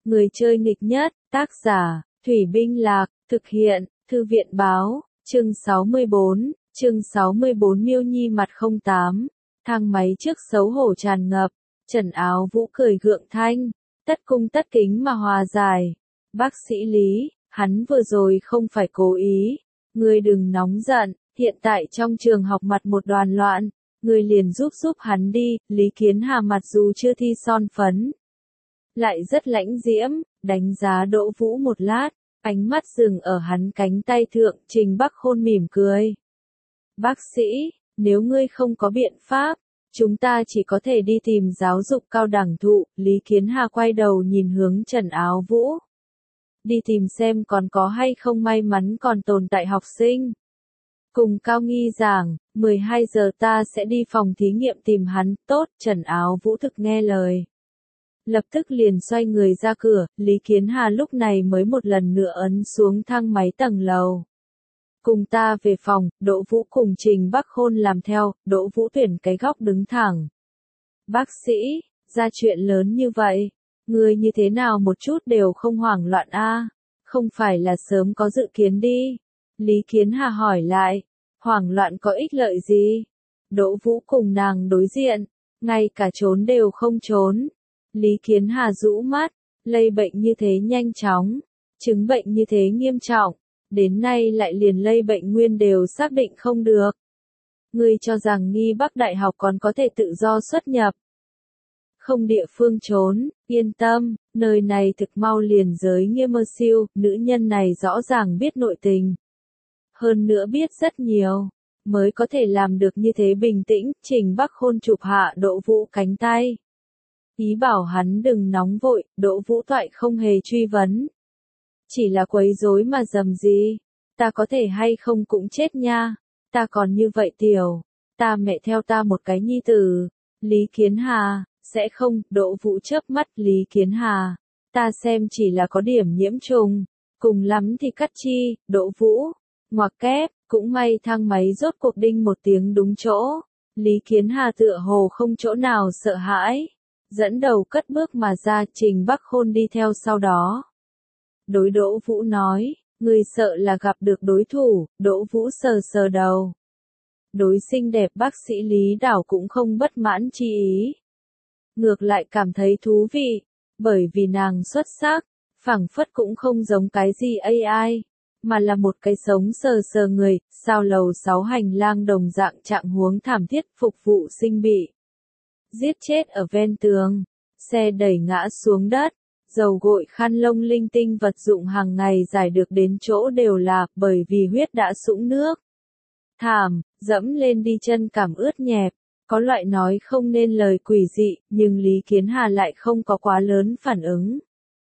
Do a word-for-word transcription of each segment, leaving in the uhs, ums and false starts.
Người chơi nghịch nhất, tác giả, Thủy Binh Lạc, thực hiện, Thư viện Báo, chương sáu mươi bốn, chương sáu mươi bốn Miêu Nhi mặt không tám, thang máy trước xấu hổ tràn ngập, Trần Áo Vũ cười gượng thanh, tất cung tất kính mà hòa giải. Bác sĩ Lý, hắn vừa rồi không phải cố ý, ngươi đừng nóng giận, hiện tại trong trường học mặt một đoàn loạn, ngươi liền giúp giúp hắn đi. Lý Kiến Hà mặc dù chưa thi son phấn, lại rất lãnh diễm, đánh giá Đỗ Vũ một lát, ánh mắt dừng ở hắn cánh tay thượng. Trình Bắc Khôn mỉm cười. Bác sĩ, nếu ngươi không có biện pháp, chúng ta chỉ có thể đi tìm giáo dục cao đẳng thụ. Lý Kiến Hà quay đầu nhìn hướng Trần Áo Vũ. Đi tìm xem còn có hay không may mắn còn tồn tại học sinh. Cùng Cao Nghi giảng, mười hai giờ ta sẽ đi phòng thí nghiệm tìm hắn. Tốt, Trần Áo Vũ thực nghe lời. Lập tức liền xoay người ra cửa. Lý Kiến Hà lúc này mới một lần nữa ấn xuống thang máy tầng lầu. Cùng ta về phòng. Đỗ Vũ cùng Trình Bắc Khôn làm theo. Đỗ Vũ tuyển cái góc đứng thẳng. Bác sĩ, ra chuyện lớn như vậy, người như thế nào một chút đều không hoảng loạn a? Không phải là sớm có dự kiến đi? Lý Kiến Hà hỏi lại. Hoảng loạn có ích lợi gì? Đỗ Vũ cùng nàng đối diện, ngay cả trốn đều không trốn. Lý Kiến Hà rũ mắt, lây bệnh như thế nhanh chóng, chứng bệnh như thế nghiêm trọng, đến nay lại liền lây bệnh nguyên đều xác định không được. Ngươi cho rằng Nghi Bắc Đại học còn có thể tự do xuất nhập, không địa phương trốn, yên tâm, nơi này thực mau liền giới nghiêm mơ siêu. Nữ nhân này rõ ràng biết nội tình, hơn nữa biết rất nhiều, mới có thể làm được như thế bình tĩnh. Trình Bắc Khôn chụp hạ Đỗ Vũ cánh tay, ý bảo hắn đừng nóng vội. Đỗ Vũ toại không hề truy vấn, chỉ là quấy rối mà dầm gì, ta có thể hay không cũng chết nha, ta còn như vậy tiểu, ta mẹ theo ta một cái nhi tử. Lý Kiến Hà, sẽ không. Đỗ Vũ chớp mắt. Lý Kiến Hà, ta xem chỉ là có điểm nhiễm trùng, cùng lắm thì cắt chi. Đỗ Vũ, ngoặc kép, cũng may thang máy rốt cuộc đinh một tiếng đúng chỗ. Lý Kiến Hà tựa hồ không chỗ nào sợ hãi, dẫn đầu cất bước mà ra. Trình Bắc Khôn đi theo sau đó. Đối Đỗ Vũ nói, người sợ là gặp được đối thủ. Đỗ Vũ sờ sờ đầu. Đối xinh đẹp bác sĩ Lý đảo cũng không bất mãn chi ý, ngược lại cảm thấy thú vị, bởi vì nàng xuất sắc, phảng phất cũng không giống cái gì a i, mà là một cái sống sờ sờ người. Sao lầu sáu hành lang đồng dạng trạng huống thảm thiết, phục vụ sinh bị giết chết ở ven tường, xe đẩy ngã xuống đất, dầu gội khăn lông linh tinh vật dụng hàng ngày giải được đến chỗ đều là bởi vì huyết đã sũng nước. Thảm, dẫm lên đi chân cảm ướt nhẹp, có loại nói không nên lời quỷ dị, nhưng Lý Kiến Hà lại không có quá lớn phản ứng.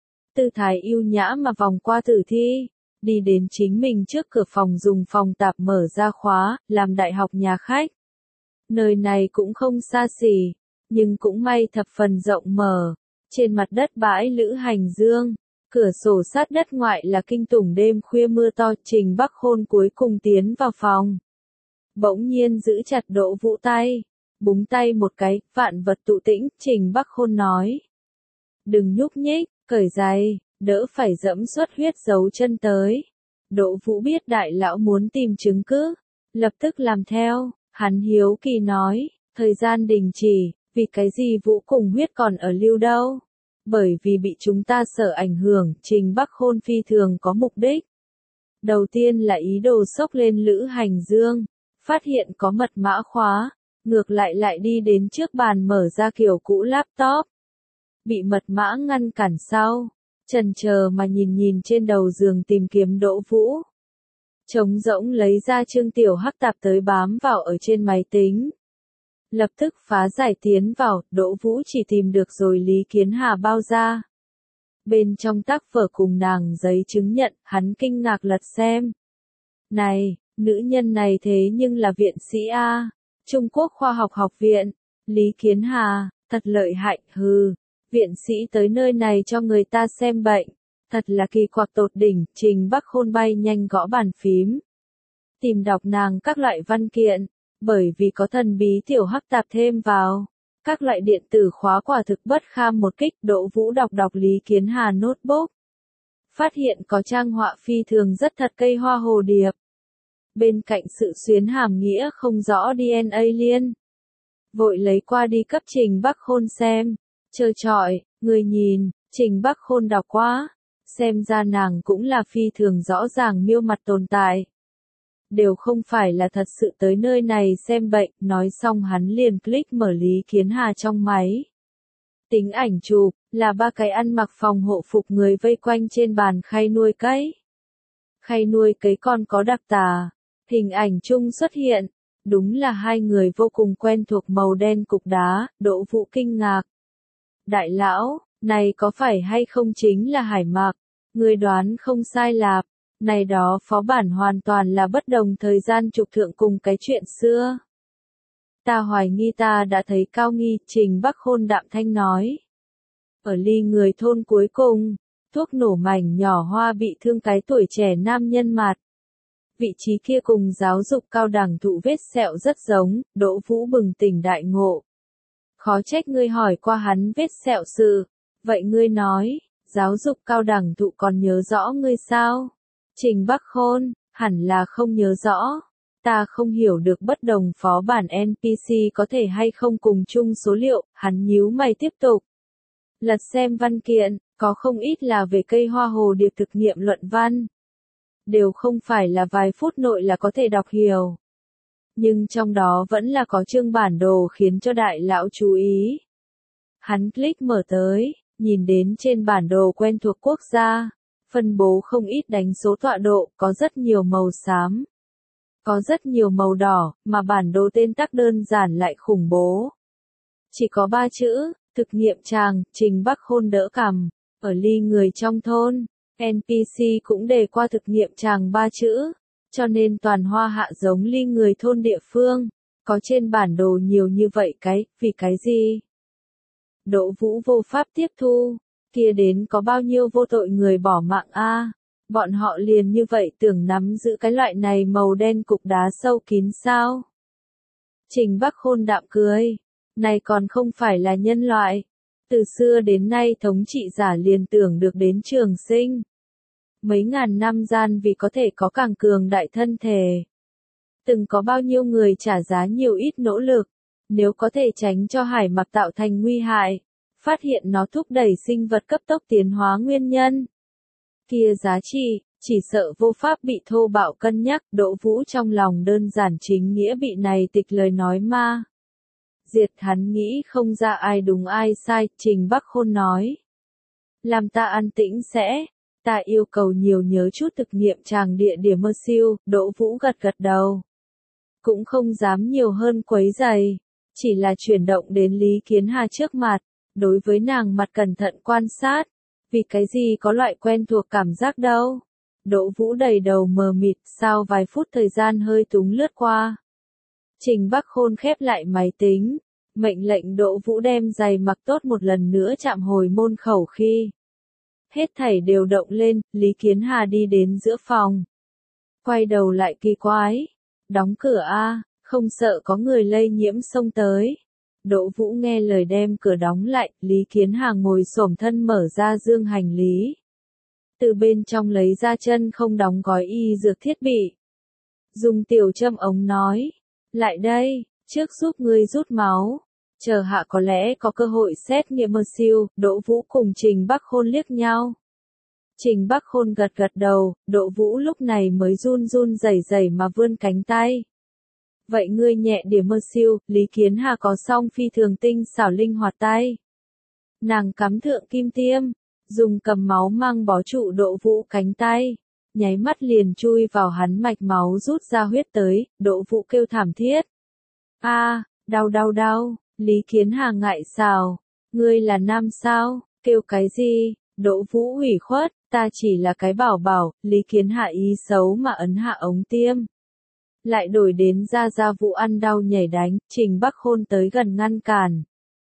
Tư thái yêu nhã mà vòng qua tử thi, đi đến chính mình trước cửa phòng dùng phòng tạp mở ra khóa, làm đại học nhà khách. Nơi này cũng không xa xỉ, nhưng cũng may thập phần rộng mở, trên mặt đất bãi lữ hành dương, cửa sổ sát đất ngoại là kinh tủng đêm khuya mưa to. Trình Bắc Khôn cuối cùng tiến vào phòng, bỗng nhiên giữ chặt Đỗ Vũ tay, búng tay một cái. Vạn vật tụ tĩnh. Trình Bắc Khôn nói, đừng nhúc nhích, cởi giày, đỡ phải dẫm xuất huyết dấu chân tới. Đỗ Vũ biết đại lão muốn tìm chứng cứ, lập tức làm theo. Hắn hiếu kỳ nói, thời gian đình chỉ, vì cái gì Vũ cùng huyết còn ở lưu đâu? Bởi vì bị chúng ta sợ ảnh hưởng. Trình Bắc Khôn phi thường có mục đích. Đầu tiên là ý đồ xốc lên lữ hành dương, phát hiện có mật mã khóa, ngược lại lại đi đến trước bàn mở ra kiểu cũ laptop. Bị mật mã ngăn cản sau, chần chờ mà nhìn nhìn trên đầu giường tìm kiếm Đỗ Vũ. Trống rỗng lấy ra chương tiểu hắc tạp tới bám vào ở trên máy tính. Lập tức phá giải tiến vào. Đỗ Vũ chỉ tìm được rồi Lý Kiến Hà bao ra. Bên trong tác vở cùng nàng giấy chứng nhận. Hắn kinh ngạc lật xem. Này, nữ nhân này thế nhưng là viện sĩ A, Trung Quốc Khoa học Học viện. Lý Kiến Hà, thật lợi hại. Hừ, viện sĩ tới nơi này cho người ta xem bệnh, thật là kỳ quặc tột đỉnh. Trình Bắc Khôn bay nhanh gõ bàn phím, tìm đọc nàng các loại văn kiện, bởi vì có thần bí tiểu hắc tạp thêm vào, Các loại điện tử khóa quả thực bất kham một kích. Đỗ Vũ đọc đọc Lý Kiến Hà notebook. Phát hiện có trang họa phi thường rất thật cây hoa hồ điệp. Bên cạnh sự xuyến hàm nghĩa không rõ đê en a liên. Vội lấy qua đi cấp Trình Bắc Khôn xem. Trơ trọi, người nhìn, Trình Bắc Khôn đọc quá. Xem ra nàng cũng là phi thường rõ ràng miêu mặt tồn tại. Đều không phải là thật sự tới nơi này xem bệnh, nói xong hắn liền click mở Lý Kiến Hà trong máy. Tính ảnh chụp, là ba cái ăn mặc phòng hộ phục người vây quanh trên bàn khay nuôi cấy. Khay nuôi cấy còn có đặc tả. Hình ảnh chung xuất hiện. Đúng là hai người vô cùng quen thuộc màu đen cục đá. Đỗ Vũ kinh ngạc. Đại lão, này có phải hay không chính là Hải Mạc? Người đoán không sai lạp. Này đó phó bản hoàn toàn là bất đồng thời gian trục thượng cùng cái chuyện xưa. Ta hoài nghi ta đã thấy Cao Nghi, Trình Bắc Khôn đạm thanh nói. Ở ly người thôn cuối cùng, thuốc nổ mảnh nhỏ hoa bị thương cái tuổi trẻ nam nhân mặt. Vị trí kia cùng giáo dục cao đẳng thụ vết sẹo rất giống. Đỗ Vũ bừng tỉnh đại ngộ. Khó trách ngươi hỏi qua hắn vết sẹo sự. Vậy ngươi nói, giáo dục cao đẳng thụ còn nhớ rõ ngươi sao? Trình Bắc Khôn, hẳn là không nhớ rõ. Ta không hiểu được bất đồng phó bản en pê xê có thể hay không cùng chung số liệu. Hắn nhíu mày tiếp tục. Lật xem văn kiện, có không ít là về cây hoa hồ điệp thực nghiệm luận văn. Đều không phải là vài phút nội là có thể đọc hiểu. Nhưng trong đó vẫn là có chương bản đồ khiến cho đại lão chú ý. Hắn click mở tới, nhìn đến trên bản đồ quen thuộc quốc gia. Phân bố không ít đánh số tọa độ, có rất nhiều màu xám. Có rất nhiều màu đỏ, mà bản đồ tên tắc đơn giản lại khủng bố. Chỉ có ba chữ, thực nghiệm tràng, Trình Bắc Khôn đỡ cằm. Ở ly người trong thôn, en pê xê cũng đề qua thực nghiệm tràng ba chữ. Cho nên toàn hoa hạ giống ly người thôn địa phương. Có trên bản đồ nhiều như vậy cái, vì cái gì? Đỗ Vũ vô pháp tiếp thu. Kia đến có bao nhiêu vô tội người bỏ mạng a? À? Bọn họ liền như vậy tưởng nắm giữ cái loại này màu đen cục đá sâu kín sao? Trình Bắc Khôn đạm cười. Này còn không phải là nhân loại. Từ xưa đến nay thống trị giả liền tưởng được đến trường sinh. Mấy ngàn năm gian vì có thể có càng cường đại thân thể. Từng có bao nhiêu người trả giá nhiều ít nỗ lực. Nếu có thể tránh cho Hải Mạc tạo thành nguy hại. Phát hiện nó thúc đẩy sinh vật cấp tốc tiến hóa nguyên nhân. Kia giá trị, chỉ sợ vô pháp bị thô bạo cân nhắc. Đỗ Vũ trong lòng đơn giản chính nghĩa bị này tịch lời nói ma. Diệt hắn nghĩ không ra ai đúng ai sai, Trình Bắc Khôn nói. Làm ta an tĩnh sẽ, ta yêu cầu nhiều nhớ chút thực nghiệm tràng địa điểm mơ siêu. Đỗ Vũ gật gật đầu. Cũng không dám nhiều hơn quấy giày, chỉ là chuyển động đến Lý Kiến Hà trước mặt. Đối với nàng mặt cẩn thận quan sát, vì cái gì có loại quen thuộc cảm giác đâu. Đỗ Vũ đầy đầu mờ mịt, sao vài phút thời gian hơi túng lướt qua. Trình Bắc Khôn khép lại máy tính, mệnh lệnh Đỗ Vũ đem giày mặc tốt một lần nữa chạm hồi môn khẩu khi. Hết thảy đều động lên, Lý Kiến Hà đi đến giữa phòng. Quay đầu lại kỳ quái. Đóng cửa a, không sợ có người lây nhiễm xông tới. Đỗ Vũ nghe lời đem cửa đóng lại, Lý Kiến Hà ngồi xổm thân mở ra dương hành lý. Từ bên trong lấy ra chân không đóng gói y dược thiết bị. Dùng tiểu châm ống nói. Lại đây, trước giúp ngươi rút máu. Chờ hạ có lẽ có cơ hội xét nghiệm mơ siêu. Đỗ Vũ cùng Trình Bắc Khôn liếc nhau. Trình Bắc Khôn gật gật đầu, Đỗ Vũ lúc này mới run run rẩy rẩy mà vươn cánh tay. Vậy ngươi nhẹ điểm mơ siêu, Lý Kiến Hà có song phi thường tinh xảo linh hoạt tay. Nàng cắm thượng kim tiêm, dùng cầm máu mang bó trụ Đỗ Vũ cánh tay. Nháy mắt liền chui vào hắn mạch máu rút ra huyết tới, Đỗ Vũ kêu thảm thiết. A, à, đau đau đau, Lý Kiến Hà ngại xào. Ngươi là nam sao, kêu cái gì, Đỗ Vũ ủy khuất, ta chỉ là cái bảo bảo, Lý Kiến Hà ý xấu mà ấn hạ ống tiêm. Lại đổi đến ra ra Vũ ăn đau nhảy đánh, Trình Bắc Khôn tới gần ngăn cản.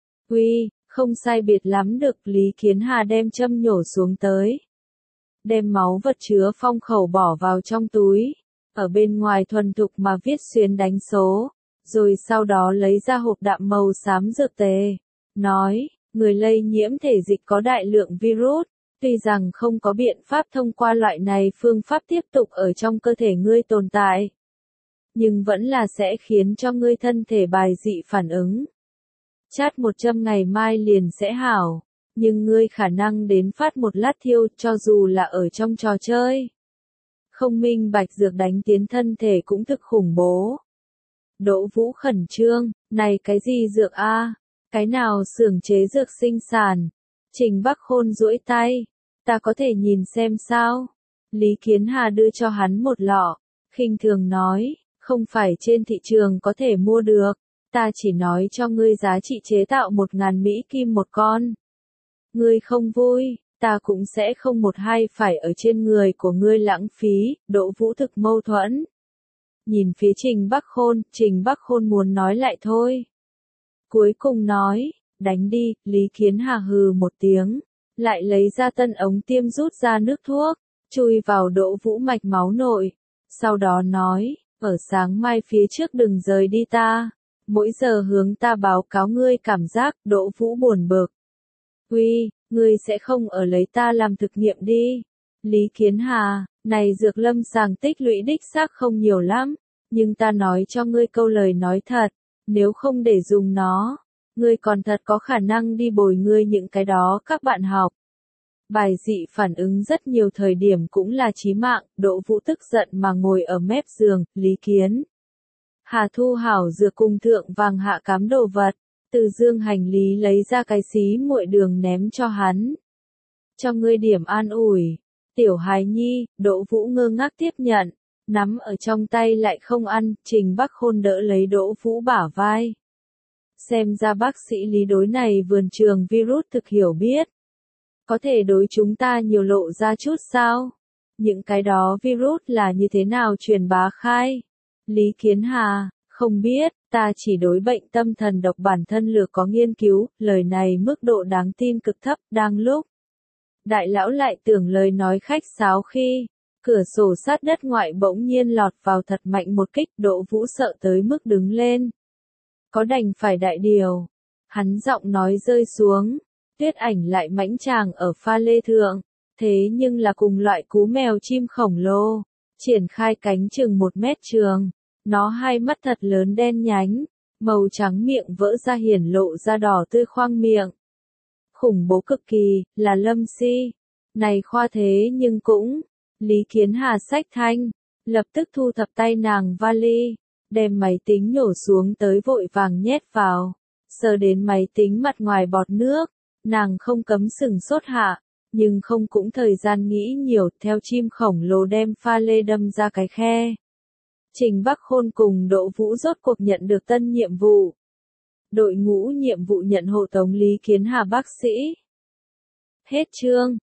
Uy, không sai biệt lắm được, Lý Kiến Hà đem châm nhổ xuống tới. Đem máu vật chứa phong khẩu bỏ vào trong túi. Ở bên ngoài thuần thục mà viết xuyến đánh số. rồi sau đó lấy ra hộp đạm màu xám dược tề, nói, người lây nhiễm thể dịch có đại lượng virus, tuy rằng không có biện pháp thông qua loại này phương pháp tiếp tục ở trong cơ thể ngươi tồn tại, nhưng vẫn là sẽ khiến cho ngươi thân thể bài dị phản ứng. Chát một châm ngày mai liền sẽ hảo, nhưng ngươi khả năng đến phát một lát thiêu cho dù là ở trong trò chơi. Không minh bạch dược đánh tiến thân thể cũng thực khủng bố. Đỗ Vũ khẩn trương, này cái gì dược a? Cái nào xưởng chế dược sinh sản? Trình Bắc Khôn duỗi tay, ta có thể nhìn xem sao? Lý Kiến Hà đưa cho hắn một lọ, khinh thường nói, không phải trên thị trường có thể mua được, ta chỉ nói cho ngươi giá trị chế tạo một ngàn Mỹ kim một con. Ngươi không vui, ta cũng sẽ không một hai phải ở trên người của ngươi lãng phí. Đỗ Vũ thực mâu thuẫn. Nhìn phía Trình Bắc Khôn, Trình Bắc Khôn muốn nói lại thôi. Cuối cùng nói, đánh đi. Lý Kiến Hà hừ một tiếng, lại lấy ra tân ống tiêm rút ra nước thuốc, chui vào Đỗ Vũ mạch máu nội. Sau đó nói, ở sáng mai phía trước đừng rời đi ta, mỗi giờ hướng ta báo cáo ngươi cảm giác. Đỗ Vũ buồn bực. Uy, ngươi sẽ không ở lấy ta làm thực nghiệm đi. Lý Kiến Hà, này dược lâm sàng tích lũy đích xác không nhiều lắm, nhưng ta nói cho ngươi câu lời nói thật, nếu không để dùng nó, ngươi còn thật có khả năng đi bồi ngươi những cái đó các bạn học. Bài dị phản ứng rất nhiều thời điểm cũng là chí mạng. Đỗ Vũ tức giận mà ngồi ở mép giường. Lý Kiến Hà thu hảo dược cùng thượng vàng hạ cám đồ vật, từ dương hành lý lấy ra cái xí muội đường ném cho hắn. Cho ngươi điểm an ủi. Tiểu hài nhi. Đỗ Vũ ngơ ngác tiếp nhận, nắm ở trong tay lại không ăn. Trình Bắc Khôn đỡ lấy Đỗ Vũ bả vai. Xem ra bác sĩ Lý đối này vườn trường virus thực hiểu biết. Có thể đối chúng ta nhiều lộ ra chút sao? Những cái đó virus là như thế nào truyền bá khai? Lý Kiến Hà, không biết, ta chỉ đối bệnh tâm thần độc bản thân lược có nghiên cứu. Lời này mức độ đáng tin cực thấp. Đang lúc đại lão lại tưởng lời nói khách sáo khi cửa sổ sát đất ngoại bỗng nhiên lọt vào thật mạnh một kích. Đỗ Vũ sợ tới mức đứng lên. Có đành phải đại điều. Hắn giọng nói rơi xuống. Tuyết Ảnh lại mãnh tràng ở pha lê thượng. Thế nhưng là cùng loại cú mèo chim khổng lồ. Triển khai cánh chừng một mét trường. Nó hai mắt thật lớn đen nhánh. Màu trắng miệng vỡ ra hiển lộ ra đỏ tươi khoang miệng. Khủng bố cực kỳ, là Lâm Si. Này khoa thế nhưng cũng. Lý Kiến Hà xách thanh. Lập tức thu thập tay nàng vali. Đem máy tính nhổ xuống tới vội vàng nhét vào. Sờ đến máy tính mặt ngoài bọt nước. Nàng không cấm sừng sốt hạ. Nhưng không cũng thời gian nghĩ nhiều. Theo chim khổng lồ đem pha lê đâm ra cái khe. Trình Bắc Khôn cùng Đỗ Vũ rốt cuộc nhận được tân nhiệm vụ. Đội ngũ nhiệm vụ nhận hộ tống Lý Kiến Hà bác sĩ. Hết chương.